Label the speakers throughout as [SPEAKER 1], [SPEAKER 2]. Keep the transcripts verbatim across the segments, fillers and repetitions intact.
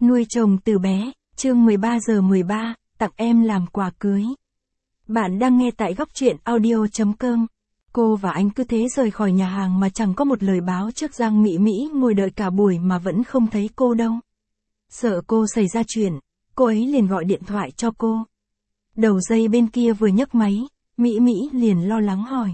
[SPEAKER 1] Nuôi chồng từ bé, chương mười ba giờ mười ba, tặng em làm quà cưới. Bạn đang nghe tại góc truyện audio chấm com. Cô và anh cứ thế rời khỏi nhà hàng mà chẳng có một lời báo trước. Giang Mỹ Mỹ ngồi đợi cả buổi mà vẫn không thấy cô đâu. Sợ cô xảy ra chuyện, cô ấy liền gọi điện thoại cho cô. Đầu dây bên kia vừa nhấc máy, Mỹ Mỹ liền lo lắng hỏi.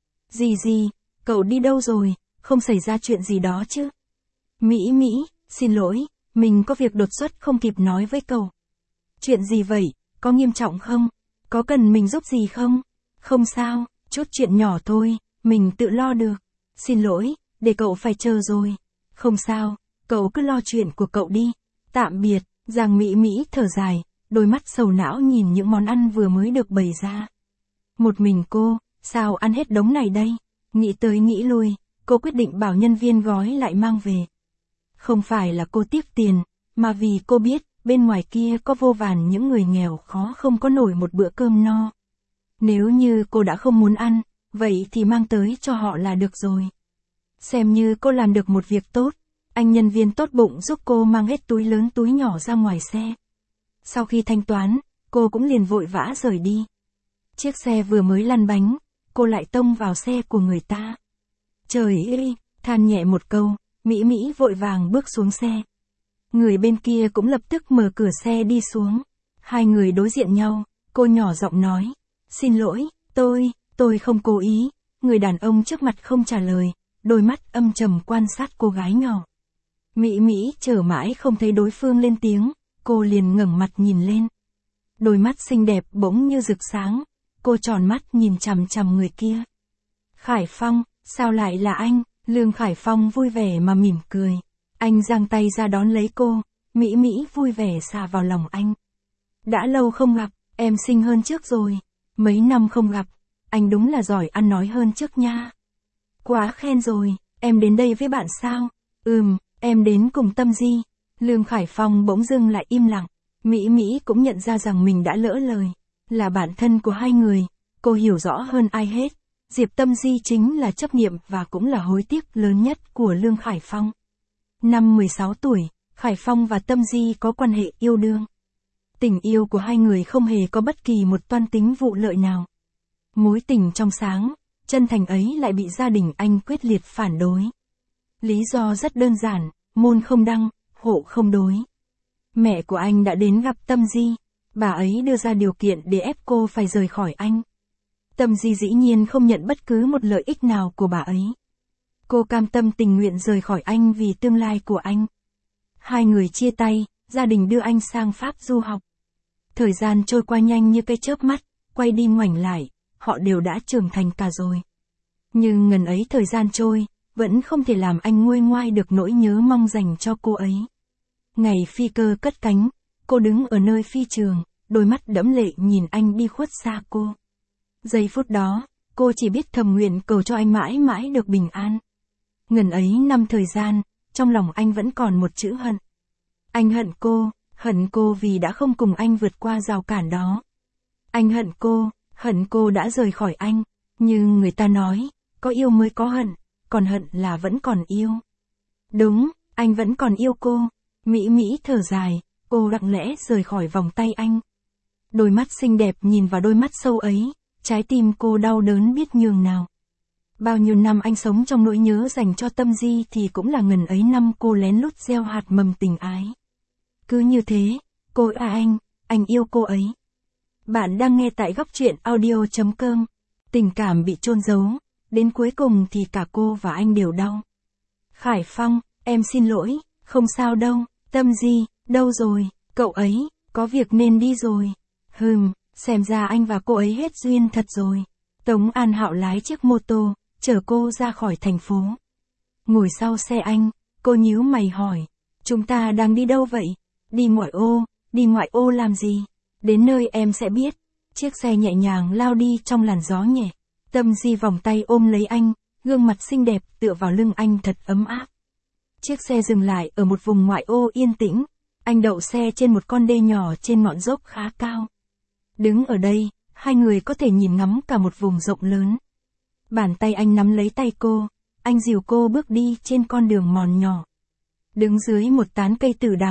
[SPEAKER 1] Gì gì, cậu đi đâu rồi, không xảy ra chuyện gì đó chứ? Mỹ Mỹ, xin lỗi, mình có việc đột xuất không kịp nói với cậu. Chuyện gì vậy, có nghiêm trọng không? Có cần mình giúp gì không? Không sao, chút chuyện nhỏ thôi, mình tự lo được. Xin lỗi, để cậu phải chờ rồi. Không sao, cậu cứ lo chuyện của cậu đi. Tạm biệt. Giang Mỹ Mỹ thở dài, đôi mắt sầu não nhìn những món ăn vừa mới được bày ra. Một mình cô, sao ăn hết đống này đây? Nghĩ tới nghĩ lui, cô quyết định bảo nhân viên gói lại mang về. Không phải là cô tiếc tiền, mà vì cô biết, bên ngoài kia có vô vàn những người nghèo khó không có nổi một bữa cơm no. Nếu như cô đã không muốn ăn, vậy thì mang tới cho họ là được rồi. Xem như cô làm được một việc tốt, anh nhân viên tốt bụng giúp cô mang hết túi lớn túi nhỏ ra ngoài xe. Sau khi thanh toán, cô cũng liền vội vã rời đi. Chiếc xe vừa mới lăn bánh, cô lại tông vào xe của người ta. Trời ơi, than nhẹ một câu, Mỹ Mỹ vội vàng bước xuống xe. Người bên kia cũng lập tức mở cửa xe đi xuống. Hai người đối diện nhau, cô nhỏ giọng nói. Xin lỗi, tôi, tôi không cố ý. Người đàn ông trước mặt không trả lời, đôi mắt âm trầm quan sát cô gái nhỏ. Mỹ Mỹ chờ mãi không thấy đối phương lên tiếng, cô liền ngẩng mặt nhìn lên. Đôi mắt xinh đẹp bỗng như rực sáng, cô tròn mắt nhìn chằm chằm người kia. Khải Phong, sao lại là anh? Lương Khải Phong vui vẻ mà mỉm cười. Anh giang tay ra đón lấy cô, Mỹ Mỹ vui vẻ xà vào lòng anh. Đã lâu không gặp, em xinh hơn trước rồi. Mấy năm không gặp, anh đúng là giỏi ăn nói hơn trước nha. Quá khen rồi, em đến đây với bạn sao? Ừm, em đến cùng Tâm Di. Lương Khải Phong bỗng dưng lại im lặng. Mỹ Mỹ cũng nhận ra rằng mình đã lỡ lời. Là bạn thân của hai người, cô hiểu rõ hơn ai hết. Diệp Tâm Di chính là chấp niệm và cũng là hối tiếc lớn nhất của Lương Khải Phong. Năm mười sáu tuổi, Khải Phong và Tâm Di có quan hệ yêu đương. Tình yêu của hai người không hề có bất kỳ một toan tính vụ lợi nào. Mối tình trong sáng, chân thành ấy lại bị gia đình anh quyết liệt phản đối. Lý do rất đơn giản, môn không đăng, hộ không đối. Mẹ của anh đã đến gặp Tâm Di, bà ấy đưa ra điều kiện để ép cô phải rời khỏi anh. Tâm Di dĩ nhiên không nhận bất cứ một lợi ích nào của bà ấy. Cô cam tâm tình nguyện rời khỏi anh vì tương lai của anh. Hai người chia tay, gia đình đưa anh sang Pháp du học. Thời gian trôi qua nhanh như cái chớp mắt, quay đi ngoảnh lại, họ đều đã trưởng thành cả rồi. Nhưng ngần ấy thời gian trôi, vẫn không thể làm anh nguôi ngoai được nỗi nhớ mong dành cho cô ấy. Ngày phi cơ cất cánh, cô đứng ở nơi phi trường, đôi mắt đẫm lệ nhìn anh đi khuất xa cô. Giây phút đó, cô chỉ biết thầm nguyện cầu cho anh mãi mãi được bình an. Ngần ấy năm thời gian, trong lòng anh vẫn còn một chữ hận. Anh hận cô, hận cô vì đã không cùng anh vượt qua rào cản đó. Anh hận cô, hận cô đã rời khỏi anh. Nhưng người ta nói, có yêu mới có hận, còn hận là vẫn còn yêu. Đúng, anh vẫn còn yêu cô. Mỹ Mỹ thở dài, cô lặng lẽ rời khỏi vòng tay anh. Đôi mắt xinh đẹp nhìn vào đôi mắt sâu ấy, trái tim cô đau đớn biết nhường nào. Bao nhiêu năm anh sống trong nỗi nhớ dành cho Tâm Di thì cũng là ngần ấy năm cô lén lút gieo hạt mầm tình ái. Cứ như thế, cô à anh, anh yêu cô ấy. Bạn đang nghe tại góc truyện audio chấm com. Tình cảm bị chôn giấu, đến cuối cùng thì cả cô và anh đều đau. Khải Phong, em xin lỗi, không sao đâu. Tâm Di, đâu rồi, cậu ấy, có việc nên đi rồi. Hừm, xem ra anh và cô ấy hết duyên thật rồi. Tống An Hạo lái chiếc mô tô, chở cô ra khỏi thành phố. Ngồi sau xe anh, cô nhíu mày hỏi, chúng ta đang đi đâu vậy? Đi ngoại ô, đi ngoại ô làm gì? Đến nơi em sẽ biết. Chiếc xe nhẹ nhàng lao đi trong làn gió nhẹ. Tâm Di vòng tay ôm lấy anh, gương mặt xinh đẹp tựa vào lưng anh thật ấm áp. Chiếc xe dừng lại ở một vùng ngoại ô yên tĩnh. Anh đậu xe trên một con đê nhỏ trên ngọn dốc khá cao. Đứng ở đây, hai người có thể nhìn ngắm cả một vùng rộng lớn. Bàn tay anh nắm lấy tay cô, anh dìu cô bước đi trên con đường mòn nhỏ. Đứng dưới một tán cây tử đằng,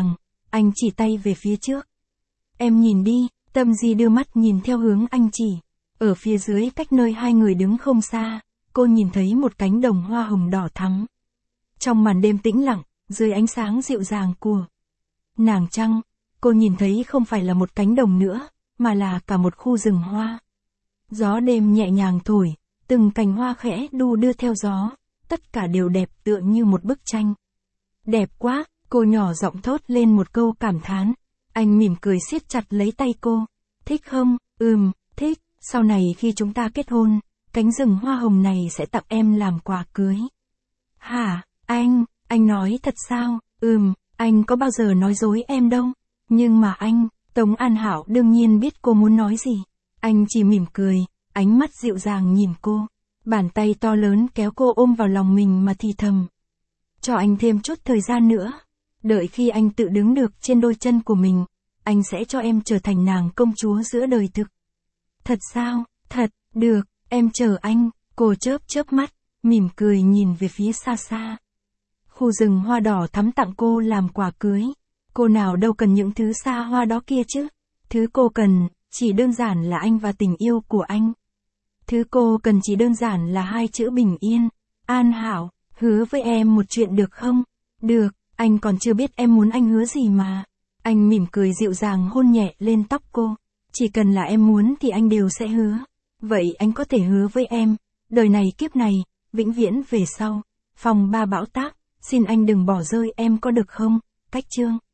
[SPEAKER 1] Anh chỉ tay về phía trước. Em nhìn đi, Tâm Di đưa mắt nhìn theo hướng anh chỉ. Ở phía dưới cách nơi hai người đứng không xa, cô nhìn thấy một cánh đồng hoa hồng đỏ thắm. Trong màn đêm tĩnh lặng, dưới ánh sáng dịu dàng của nàng trăng, cô nhìn thấy không phải là một cánh đồng nữa, mà là cả một khu rừng hoa. Gió đêm nhẹ nhàng thổi, từng cành hoa khẽ đu đưa theo gió, tất cả đều đẹp tựa như một bức tranh. Đẹp quá, cô nhỏ giọng thốt lên một câu cảm thán. Anh mỉm cười siết chặt lấy tay cô. Thích không? Ừm, thích, sau này khi chúng ta kết hôn, cánh rừng hoa hồng này sẽ tặng em làm quà cưới. Hả, anh, anh nói thật sao? Ừm, anh có bao giờ nói dối em đâu. Nhưng mà anh, Tống An Hảo đương nhiên biết cô muốn nói gì. Anh chỉ mỉm cười, ánh mắt dịu dàng nhìn cô. Bàn tay to lớn kéo cô ôm vào lòng mình mà thì thầm. Cho anh thêm chút thời gian nữa. Đợi khi anh tự đứng được trên đôi chân của mình, anh sẽ cho em trở thành nàng công chúa giữa đời thực. Thật sao? Thật, được, em chờ anh. Cô chớp chớp mắt, mỉm cười nhìn về phía xa xa. Khu rừng hoa đỏ thắm tặng cô làm quà cưới. Cô nào đâu cần những thứ xa hoa đó kia chứ. Thứ cô cần, chỉ đơn giản là anh và tình yêu của anh. Thứ cô cần chỉ đơn giản là hai chữ bình yên. An Hảo, hứa với em một chuyện được không? Được, anh còn chưa biết em muốn anh hứa gì mà. Anh mỉm cười dịu dàng hôn nhẹ lên tóc cô. Chỉ cần là em muốn thì anh đều sẽ hứa. Vậy anh có thể hứa với em, đời này kiếp này, vĩnh viễn về sau. Phòng ba Bão Táp, xin anh đừng bỏ rơi em có được không? Cách chương